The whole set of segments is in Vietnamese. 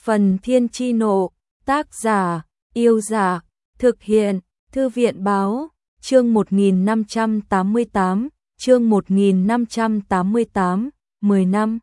Phần Thiên Chi Nộ, tác giả, Yêu Giả, thực hiện, Thư viện Báo, chương 1588, chương 1588, 10 năm.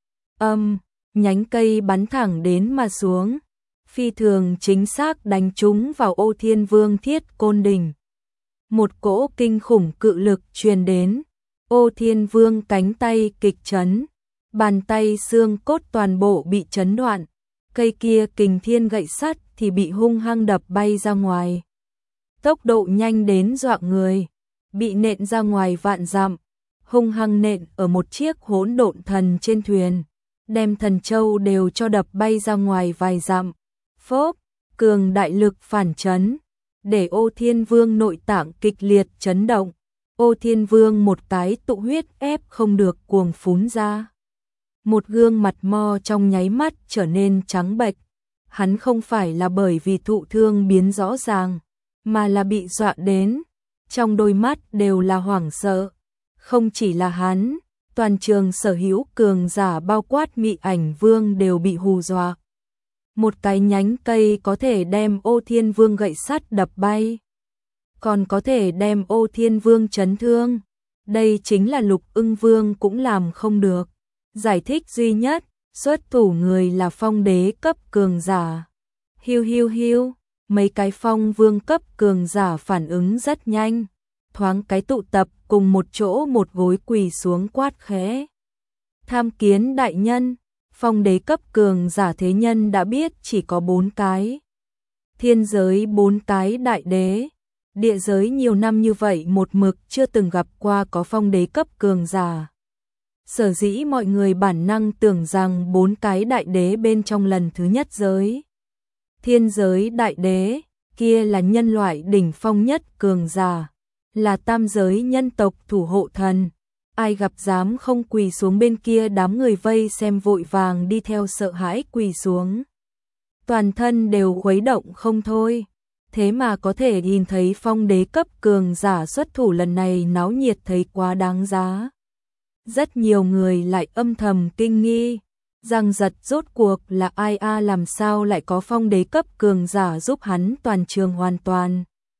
Nhánh cây bắn thẳng đến mà xuống, phi thường chính xác đánh trúng vào Ô Thiên Vương Thiết Côn Đỉnh. Một cỗ kinh khủng cự lực truyền đến, Ô Thiên Vương cánh tay kịch chấn, bàn tay xương cốt toàn bộ bị chấn đoạn, cây kia kình thiên gậy sắt thì bị hung hăng đập bay ra ngoài. Tốc độ nhanh đến dọa người, bị nện ra ngoài vạn dặm, hung hăng nện ở một chiếc hỗn độn thần trên thuyền, đem thần châu đều cho đập bay ra ngoài vài dặm. Phốp, cường đại lực phản chấn, để Ô Thiên Vương nội tạng kịch liệt chấn động. Ô Thiên Vương một cái tụ huyết ép không được cuồng phún ra. Một gương mặt mo trong nháy mắt trở nên trắng bệch. Hắn không phải là bởi vì thụ thương biến rõ ràng, mà là bị dọa đến. Trong đôi mắt đều là hoảng sợ. Không chỉ là hắn, toàn trường sở hữu cường giả bao quát Mị Ảnh Vương đều bị hù dọa. Một cái nhánh cây có thể đem Ô Thiên Vương gậy sắt đập bay, còn có thể đem Ô Thiên Vương chấn thương. Đây chính là Lục Ưng Vương cũng làm không được. Giải thích duy nhất, xuất thủ người là phong đế cấp cường giả. Hiu, mấy cái phong vương cấp cường giả phản ứng rất nhanh, thoáng cái tụ tập cùng một chỗ, một gối quỳ xuống quát khẽ. Tham kiến đại nhân. Phong đế cấp cường giả thế nhân đã biết chỉ có 4 cái. Thiên giới 4 cái đại đế. Địa giới nhiều năm như vậy một mực chưa từng gặp qua có phong đế cấp cường giả. Sở dĩ mọi người bản năng tưởng rằng 4 cái đại đế bên trong lần thứ nhất giới. Thiên giới đại đế, kia là nhân loại đỉnh phong nhất cường giả, là tam giới nhân tộc thủ hộ thần. Ai gặp dám không quỳ xuống bên kia, đám người vây xem vội vàng đi theo sợ hãi quỳ xuống. Toàn thân đều khuấy động không thôi. Thế mà có thể nhìn thấy phong đế cấp cường giả xuất thủ lần này náo nhiệt thấy quá đáng giá. Rất nhiều người lại âm thầm kinh nghi, rằng giật rốt cuộc là ai làm sao lại có phong đế cấp cường giả giúp hắn. Toàn trường hoàn toàn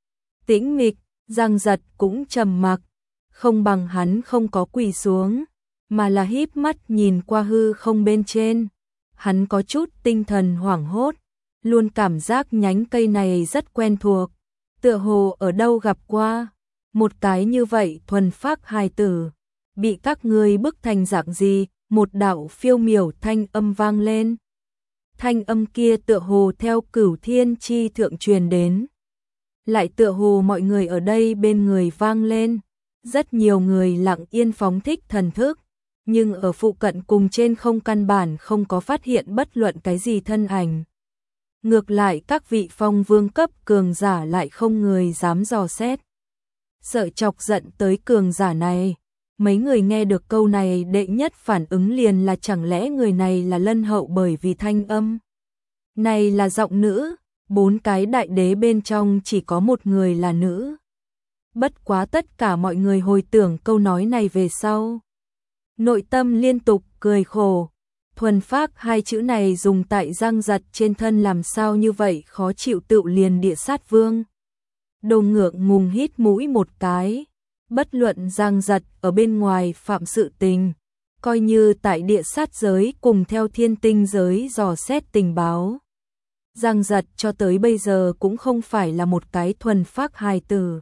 tĩnh mịch, rằng giật cũng trầm mặc. Không bằng hắn không có quỳ xuống, mà là híp mắt nhìn qua hư không bên trên. Hắn có chút tinh thần hoảng hốt, luôn cảm giác nhánh cây này rất quen thuộc, tựa hồ ở đâu gặp qua. Một cái như vậy thuần phác hài tử, bị các ngươi bức thành dạng gì? Một đạo phiêu miểu thanh âm vang lên. Thanh âm kia tựa hồ theo Cửu Thiên chi thượng truyền đến, lại tựa hồ mọi người ở đây bên người vang lên. Rất nhiều người lặng yên phóng thích thần thức, nhưng ở phụ cận cùng trên không căn bản không có phát hiện bất luận cái gì thân ảnh. Ngược lại các vị phong vương cấp cường giả lại không người dám dò xét. Sợ chọc giận tới cường giả này. Mấy người nghe được câu này đệ nhất phản ứng liền là chẳng lẽ người này là Lân Hậu, bởi vì thanh âm này là giọng nữ. 4 cái đại đế bên trong chỉ có một người là nữ. Bất quá tất cả mọi người hồi tưởng câu nói này về sau, nội tâm liên tục cười khổ. Thuần phác hai chữ này dùng tại răng giật trên thân làm sao như vậy khó chịu, tựu liền Địa Sát Vương. Đồ ngượng ngùng hít mũi một cái. Bất luận răng giật ở bên ngoài phạm sự tình, coi như tại địa sát giới cùng theo thiên tinh giới dò xét tình báo, răng giật cho tới bây giờ cũng không phải là một cái thuần phác hài tử.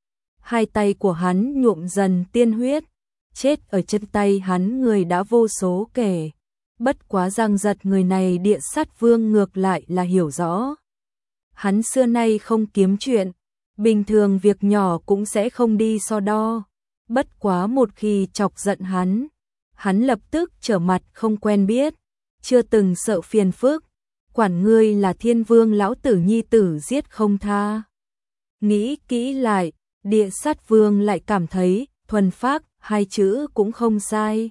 Hai tay của hắn nhuộm dần tiên huyết, chết ở chân tay hắn người đã vô số kể. Bất quá răng giật người này Địa Sát Vương ngược lại là hiểu rõ. Hắn xưa nay không kiếm chuyện, bình thường việc nhỏ cũng sẽ không đi so đo. Bất quá một khi chọc giận hắn lập tức trở mặt không quen biết, chưa từng sợ phiền phức. Quản ngươi là Thiên Vương, lão tử nhi tử giết không tha. Nghĩ kỹ lại, Địa Sát Vương lại cảm thấy thuần phác hai chữ cũng không sai.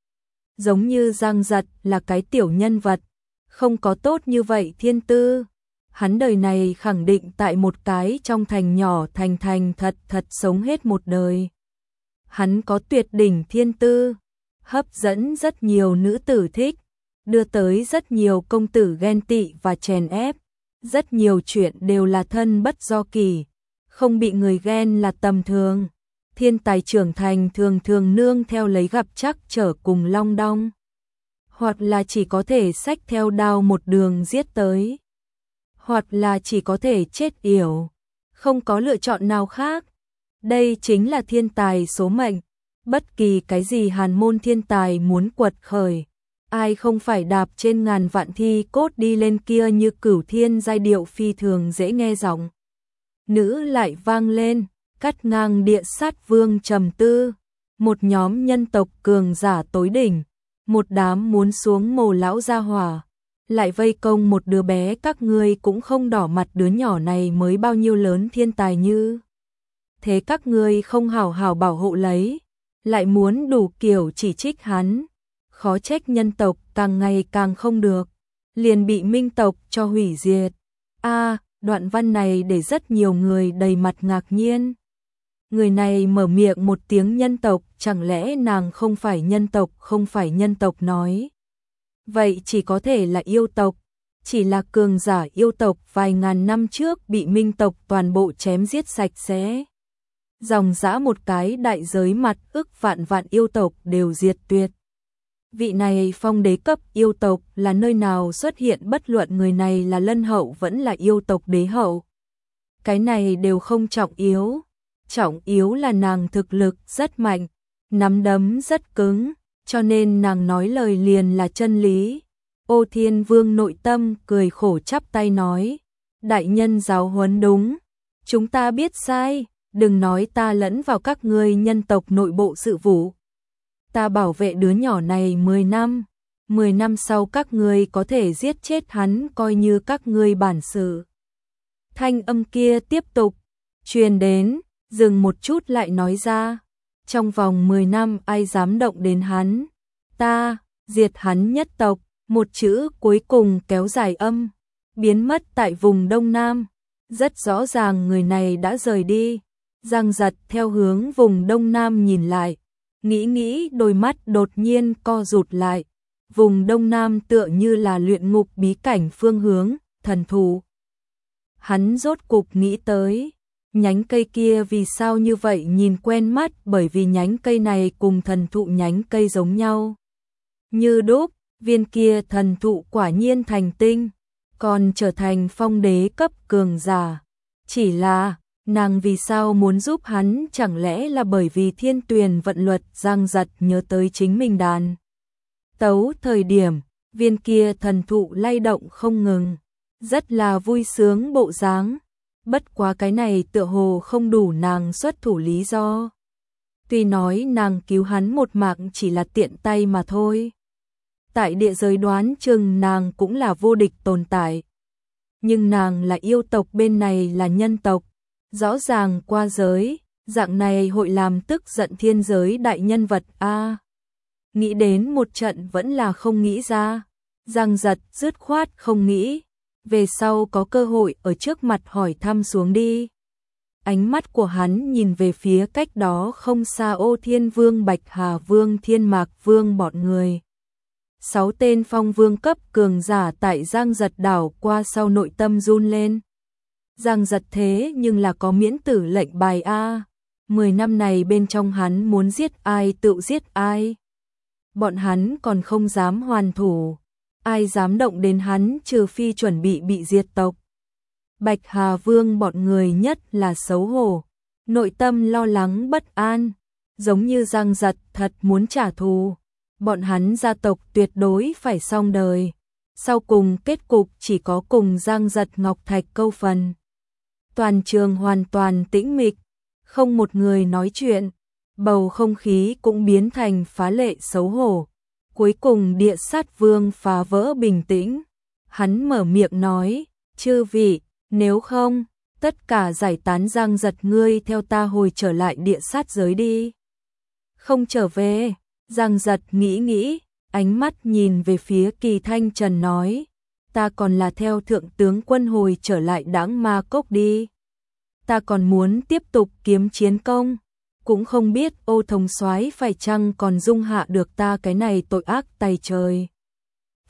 Giống như răng giật là cái tiểu nhân vật, không có tốt như vậy thiên tư. Hắn đời này khẳng định tại một cái trong thành nhỏ thành thật sống hết một đời. Hắn có tuyệt đỉnh thiên tư, hấp dẫn rất nhiều nữ tử thích, đưa tới rất nhiều công tử ghen tị và chèn ép. Rất nhiều chuyện đều là thân bất do kỳ, không bị người ghen là tầm thường. Thiên tài trưởng thành thường thường nương theo lấy gặp trắc trở cùng long đong, hoặc là chỉ có thể xách theo đao một đường giết tới, hoặc là chỉ có thể chết yểu, không có lựa chọn nào khác. Đây chính là thiên tài số mệnh. Bất kỳ cái gì hàn môn thiên tài muốn quật khởi, ai không phải đạp trên ngàn vạn thi cốt đi lên kia, như cửu thiên giai điệu phi thường dễ nghe giọng nữ lại vang lên, cắt ngang địa sát vương trầm tư. Một nhóm nhân tộc cường giả tối đỉnh, một đám muốn xuống mồ lão gia hỏa, lại vây công một đứa bé, các ngươi cũng không đỏ mặt, đứa nhỏ này mới bao nhiêu lớn thiên tài như thế các ngươi không hảo hảo bảo hộ lấy, lại muốn đủ kiểu chỉ trích hắn. Khó trách nhân tộc càng ngày càng không được, liền bị minh tộc cho hủy diệt. Đoạn văn này để rất nhiều người đầy mặt ngạc nhiên. Người này mở miệng một tiếng nhân tộc, chẳng lẽ nàng không phải nhân tộc? Không phải nhân tộc nói vậy chỉ có thể là yêu tộc, chỉ là cường giả yêu tộc vài ngàn năm trước bị minh tộc toàn bộ chém giết sạch sẽ. Dòng dã một cái đại giới mặt ức vạn vạn yêu tộc đều diệt tuyệt. Vị này phong đế cấp yêu tộc là nơi nào xuất hiện, bất luận người này là lân hậu vẫn là yêu tộc đế hậu. Cái này đều không trọng yếu. Trọng yếu là nàng thực lực rất mạnh, nắm đấm rất cứng, cho nên nàng nói lời liền là chân lý. Ô Thiên Vương nội tâm cười khổ chắp tay nói, đại nhân giáo huấn đúng, chúng ta biết sai, đừng nói ta lẫn vào các ngươi nhân tộc nội bộ sự vụ. Ta bảo vệ đứa nhỏ này 10 năm, 10 năm sau các ngươi có thể giết chết hắn, coi như các ngươi bản sự. Thanh âm kia tiếp tục truyền đến, dừng một chút lại nói ra, trong vòng 10 năm ai dám động đến hắn, ta diệt hắn nhất tộc. Một chữ cuối cùng kéo dài âm, biến mất tại vùng Đông Nam. Rất rõ ràng người này đã rời đi. Giang Giật theo hướng vùng Đông Nam nhìn lại, nghĩ đôi mắt đột nhiên co rụt lại. Vùng Đông Nam tựa như là luyện ngục bí cảnh phương hướng, thần thù. Hắn rốt cục nghĩ tới, nhánh cây kia vì sao như vậy nhìn quen mắt, bởi vì nhánh cây này cùng thần thụ nhánh cây giống nhau. Như đúc, viên kia thần thụ quả nhiên thành tinh, còn trở thành phong đế cấp cường giả. Chỉ là, nàng vì sao muốn giúp hắn, chẳng lẽ là bởi vì thiên tuyền vận luật? Giang Giật nhớ tới chính mình đàn tấu thời điểm, viên kia thần thụ lay động không ngừng, rất là vui sướng bộ dáng. Bất quá cái này tựa hồ không đủ nàng xuất thủ lý do. Tuy nói nàng cứu hắn một mạng chỉ là tiện tay mà thôi. Tại địa giới đoán chừng nàng cũng là vô địch tồn tại. Nhưng nàng là yêu tộc, bên này là nhân tộc. Rõ ràng qua giới, dạng này hội làm tức giận thiên giới đại nhân vật a. Nghĩ đến một trận vẫn là không nghĩ ra. Giang Giật dứt khoát không nghĩ. Về sau có cơ hội ở trước mặt hỏi thăm xuống đi. Ánh mắt của hắn nhìn về phía cách đó không xa Ô Thiên Vương, Bạch Hà Vương, Thiên Mạc Vương bọn người. 6 tên phong vương cấp cường giả tại Giang Giật đảo qua sau nội tâm run lên. Giang Giật thế nhưng là có miễn tử lệnh bài a. 10 năm này bên trong hắn muốn giết ai tự giết ai. Bọn hắn còn không dám hoàn thủ. Ai dám động đến hắn trừ phi chuẩn bị diệt tộc. Bạch Hà Vương bọn người nhất là xấu hổ, nội tâm lo lắng bất an, giống như Giang Giật thật muốn trả thù. Bọn hắn gia tộc tuyệt đối phải xong đời. Sau cùng kết cục chỉ có cùng Giang Giật ngọc thạch câu phần. Toàn trường hoàn toàn tĩnh mịch, không một người nói chuyện, bầu không khí cũng biến thành phá lệ xấu hổ. Cuối cùng Địa Sát Vương phá vỡ bình tĩnh, hắn mở miệng nói, chư vị, nếu không, tất cả giải tán. Giang Giật, ngươi theo ta hồi trở lại địa sát giới đi. Không trở về. Giang Giật nghĩ, ánh mắt nhìn về phía Kỳ Thanh Trần nói, ta còn là theo thượng tướng quân hồi trở lại Đãng Ma Cốc đi. Ta còn muốn tiếp tục kiếm chiến công, cũng không biết Ô thống soái phải chăng còn dung hạ được ta cái này tội ác tày trời.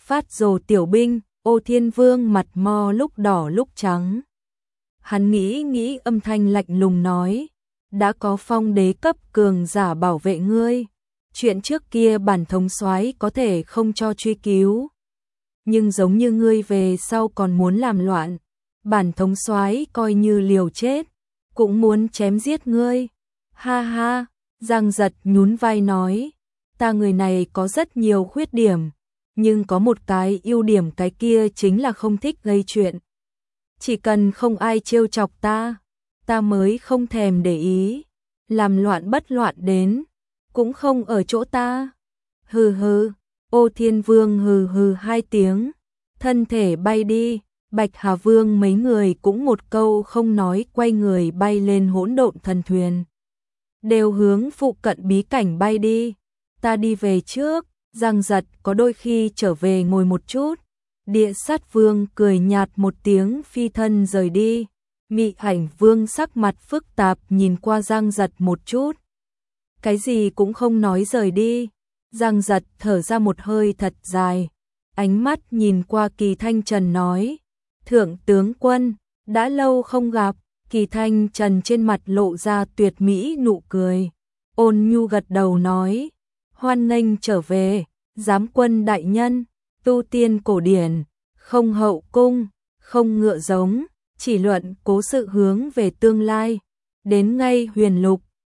phát rồ tiểu binh, Ô Thiên Vương mặt mo lúc đỏ lúc trắng. Hắn nghĩ âm thanh lạnh lùng nói, đã có phong đế cấp cường giả bảo vệ ngươi, chuyện trước kia bản thống soái có thể không cho truy cứu, nhưng giống như ngươi về sau còn muốn làm loạn, bản thống soái coi như liều chết, cũng muốn chém giết ngươi. Ha ha, Giang Giật nhún vai nói, ta người này có rất nhiều khuyết điểm, nhưng có một cái ưu điểm, cái kia chính là không thích gây chuyện. Chỉ cần không ai trêu chọc ta mới không thèm để ý, làm loạn bất loạn đến, cũng không ở chỗ ta. Hừ hừ, Ô Thiên Vương hừ hừ hai tiếng, thân thể bay đi, Bạch Hà Vương mấy người cũng một câu không nói quay người bay lên hỗn độn thần thuyền. Đều hướng phụ cận bí cảnh bay đi, ta đi về trước. Giang Giật có đôi khi trở về ngồi một chút. Địa Sát Vương cười nhạt một tiếng phi thân rời đi. Mị Ảnh Vương sắc mặt phức tạp nhìn qua Giang Giật một chút. Cái gì cũng không nói rời đi. Giang Giật thở ra một hơi thật dài. Ánh mắt nhìn qua Kỳ Thanh Trần nói. Thượng tướng quân, đã lâu không gặp. Kỳ Thanh Trần trên mặt lộ ra tuyệt mỹ nụ cười. Ôn nhu gật đầu nói. Hoan nghênh trở về, giám quân đại nhân, tu tiên cổ điển, không hậu cung, không ngựa giống, chỉ luận cố sự hướng về tương lai. Đến ngay Huyền Lục,